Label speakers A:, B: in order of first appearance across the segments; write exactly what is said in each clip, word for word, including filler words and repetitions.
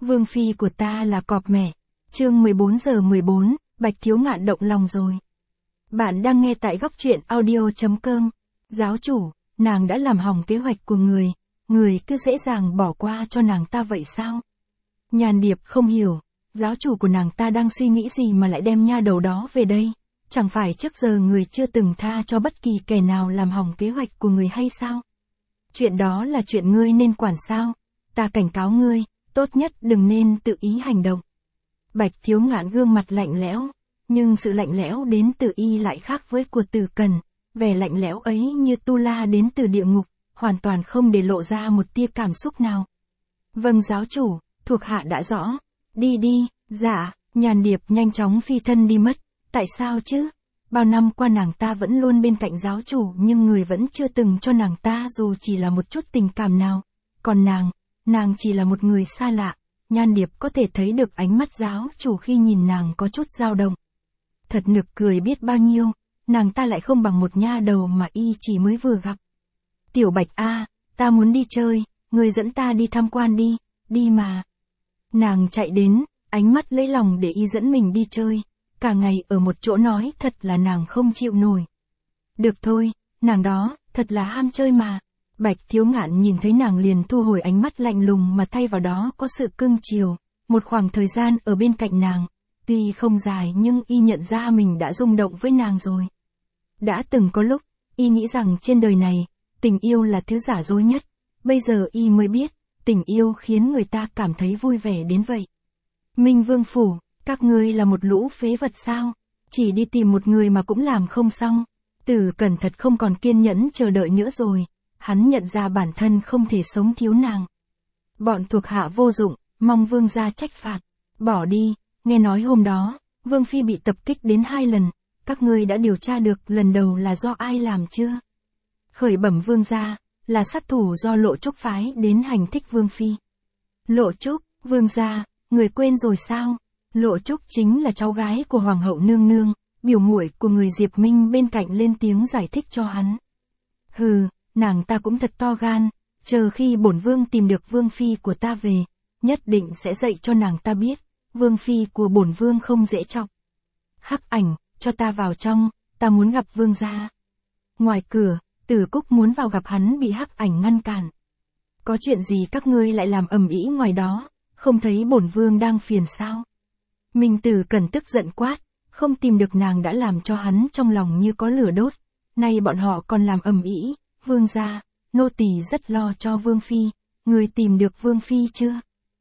A: Vương phi của ta là cọp mẹ. Chương mười bốn giờ mười bốn, Bạch Thiếu Ngạn động lòng rồi. Bạn đang nghe tại góc truyện audio chấm com. Giáo chủ, nàng đã làm hỏng kế hoạch của người, người cứ dễ dàng bỏ qua cho nàng ta vậy sao? Nhàn Điệp không hiểu, giáo chủ của nàng ta đang suy nghĩ gì mà lại đem nha đầu đó về đây? Chẳng phải trước giờ người chưa từng tha cho bất kỳ kẻ nào làm hỏng kế hoạch của người hay sao? Chuyện đó là chuyện ngươi nên quản sao? Ta cảnh cáo ngươi, tốt nhất đừng nên tự ý hành động. Bạch Thiếu Ngạn gương mặt lạnh lẽo, nhưng sự lạnh lẽo đến từ y lại khác với của Tử Cần, vẻ lạnh lẽo ấy như tu la đến từ địa ngục, hoàn toàn không để lộ ra một tia cảm xúc nào. Vâng giáo chủ, thuộc hạ đã rõ. Đi đi, dạ, Nhàn Điệp nhanh chóng phi thân đi mất. Tại sao chứ? Bao năm qua nàng ta vẫn luôn bên cạnh giáo chủ nhưng người vẫn chưa từng cho nàng ta dù chỉ là một chút tình cảm nào. Còn nàng, nàng chỉ là một người xa lạ. Nhan Điệp có thể thấy được ánh mắt giáo chủ khi nhìn nàng có chút dao động. Thật nực cười biết bao nhiêu, nàng ta lại không bằng một nha đầu mà y chỉ mới vừa gặp. Tiểu Bạch a, ta muốn đi chơi, người dẫn ta đi tham quan đi, đi mà. Nàng chạy đến, ánh mắt lấy lòng để y dẫn mình đi chơi. Cả ngày ở một chỗ nói thật là nàng không chịu nổi. Được thôi, nàng đó, thật là ham chơi mà. Bạch Thiếu Ngạn nhìn thấy nàng liền thu hồi ánh mắt lạnh lùng mà thay vào đó có sự cưng chiều. Một khoảng thời gian ở bên cạnh nàng, tuy không dài nhưng y nhận ra mình đã rung động với nàng rồi. Đã từng có lúc, y nghĩ rằng trên đời này, tình yêu là thứ giả dối nhất. Bây giờ y mới biết, tình yêu khiến người ta cảm thấy vui vẻ đến vậy. Minh Vương Phủ, các ngươi là một lũ phế vật sao? Chỉ đi tìm một người mà cũng làm không xong. Tử Cẩn thật không còn kiên nhẫn chờ đợi nữa rồi. Hắn nhận ra bản thân không thể sống thiếu nàng. Bọn thuộc hạ vô dụng, mong vương gia trách phạt. Bỏ đi, nghe nói hôm đó, vương phi bị tập kích đến hai lần. Các ngươi đã điều tra được lần đầu là do ai làm chưa? Khởi bẩm vương gia, là sát thủ do Lộ Trúc phái đến hành thích vương phi. Lộ Trúc, vương gia, người quên rồi sao? Lộ Trúc chính là cháu gái của Hoàng hậu nương nương, biểu muội của người Diệp Minh bên cạnh lên tiếng giải thích cho hắn. Hừ, nàng ta cũng thật to gan, chờ khi bổn vương tìm được vương phi của ta về, nhất định sẽ dạy cho nàng ta biết, vương phi của bổn vương không dễ chọc. Hắc Ảnh, cho ta vào trong, ta muốn gặp vương gia. Ngoài cửa, Tử Cúc muốn vào gặp hắn bị Hắc Ảnh ngăn cản. Có chuyện gì các ngươi lại làm ầm ĩ ngoài đó, không thấy bổn vương đang phiền sao? Minh Tử Cẩn tức giận quát, không tìm được nàng đã làm cho hắn trong lòng như có lửa đốt, nay bọn họ còn làm ầm ĩ. Vương gia, nô tỳ rất lo cho vương phi, người tìm được vương phi chưa?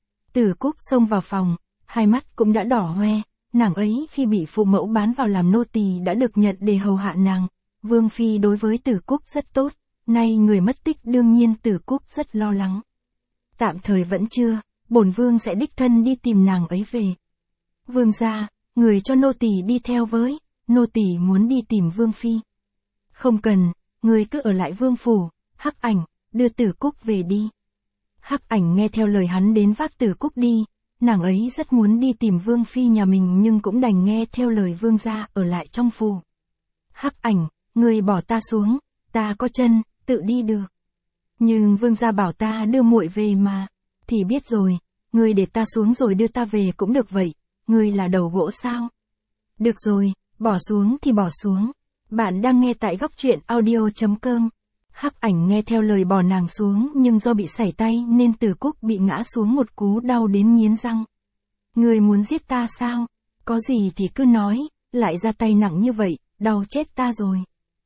A: Tử Cúc xông vào phòng, hai mắt cũng đã đỏ hoe, nàng ấy khi bị phụ mẫu bán vào làm nô tỳ đã được nhận để hầu hạ nàng, vương phi đối với Tử Cúc rất tốt, nay người mất tích đương nhiên Tử Cúc rất lo lắng. Tạm thời vẫn chưa, bổn vương sẽ đích thân đi tìm nàng ấy về. Vương gia, người cho nô tỳ đi theo với, nô tỳ muốn đi tìm vương phi. Không cần. Người cứ ở lại vương phủ, Hắc Ảnh, đưa Tử Cúc về đi. Hắc Ảnh nghe theo lời hắn đến vác Tử Cúc đi, nàng ấy rất muốn đi tìm vương phi nhà mình nhưng cũng đành nghe theo lời vương gia ở lại trong phủ. Hắc Ảnh, người bỏ ta xuống, ta có chân, tự đi được. Nhưng vương gia bảo ta đưa muội về mà, thì biết rồi, người để ta xuống rồi đưa ta về cũng được vậy, người là đầu gỗ sao? Được rồi, bỏ xuống thì bỏ xuống. Bạn đang nghe tại góc truyện audio chấm com. Hắc Ảnh nghe theo lời bỏ nàng xuống nhưng do bị sảy tay nên Tử Cúc bị ngã xuống một cú đau đến nghiến răng. Người muốn giết ta sao? Có gì thì cứ nói, lại ra tay nặng như vậy, đau chết ta rồi.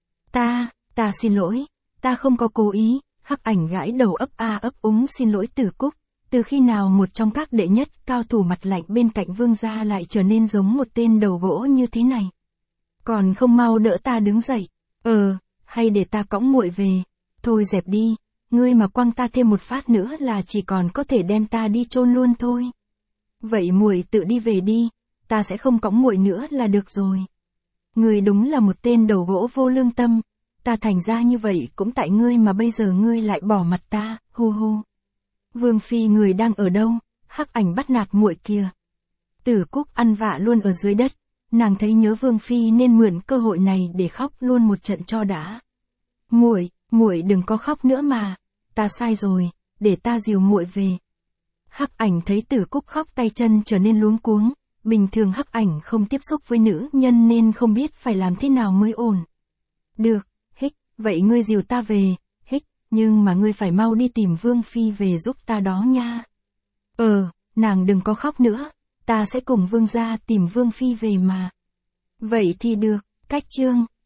A: Ta, ta xin lỗi, ta không có cố ý. Hắc Ảnh gãi đầu ấp a ấp úng xin lỗi Tử Cúc. Từ khi nào một trong các đệ nhất cao thủ mặt lạnh bên cạnh vương gia lại trở nên giống một tên đầu gỗ như thế này? Còn không mau đỡ ta đứng dậy. Ờ, hay để ta cõng muội về. Thôi dẹp đi, ngươi mà quăng ta thêm một phát nữa là chỉ còn có thể đem ta đi chôn luôn thôi. Vậy muội tự đi về đi, ta sẽ không cõng muội nữa là được rồi. Ngươi đúng là một tên đầu gỗ vô lương tâm, ta thành ra như vậy cũng tại ngươi mà bây giờ ngươi lại bỏ mặt ta, hu hu. Vương phi người đang ở đâu? Hắc Ảnh bắt nạt muội kìa. Tử Cúc ăn vạ luôn ở dưới đất. Nàng thấy nhớ vương phi nên mượn cơ hội này để khóc luôn một trận cho đã. Muội, muội đừng có khóc nữa mà, ta sai rồi, để ta dìu muội về. Hắc Ảnh thấy Tử Cúc khóc tay chân trở nên luống cuống, bình thường Hắc Ảnh không tiếp xúc với nữ nhân nên không biết phải làm thế nào mới ổn. Được, hích, vậy ngươi dìu ta về, hích, nhưng mà ngươi phải mau đi tìm Vương Phi về giúp ta đó nha. Ờ, nàng đừng có khóc nữa, ta sẽ cùng Vương gia tìm Vương Phi về mà. Vậy thì được, cách chương.